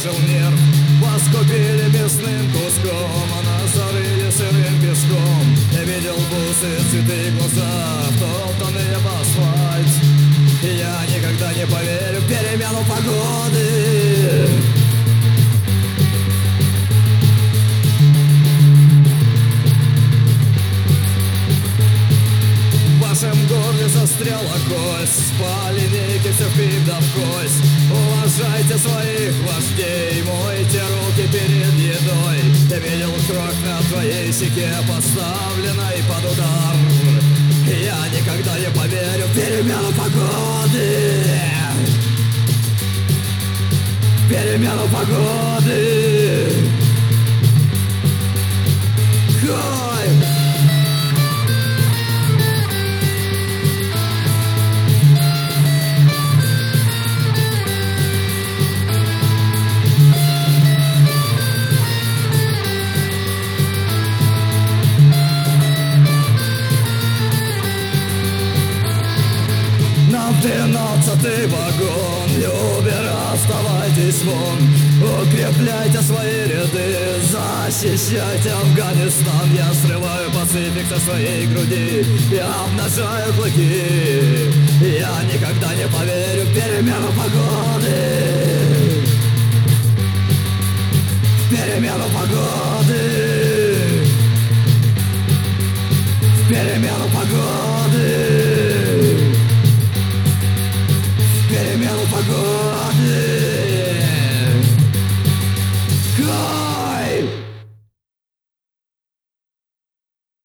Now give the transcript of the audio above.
выжил мир. Вас купили мясным куском, а нас зарыли сырым песком. Я видел бусы, цветы, глаза, втоптанные в асфальт. И я никогда не поверю в перемену погоды. В вашем горле застряла кость, спали линейки, все впит да в кость. Уважайте своих вождей, мойте руки перед едой. Я видел кровь на твоей щеке, поставленной под удар. Я никогда не поверю в перемену погоды. Перемену погоды. Ой! Нам 12-й вагон, Любер, оставайтесь вон. Укрепляйте свои ряды, защищайте Афганистан. Я срываю пацифик со своей груди, я обнажаю клыки. Я никогда не поверю в перемену погоды. В перемену погоды.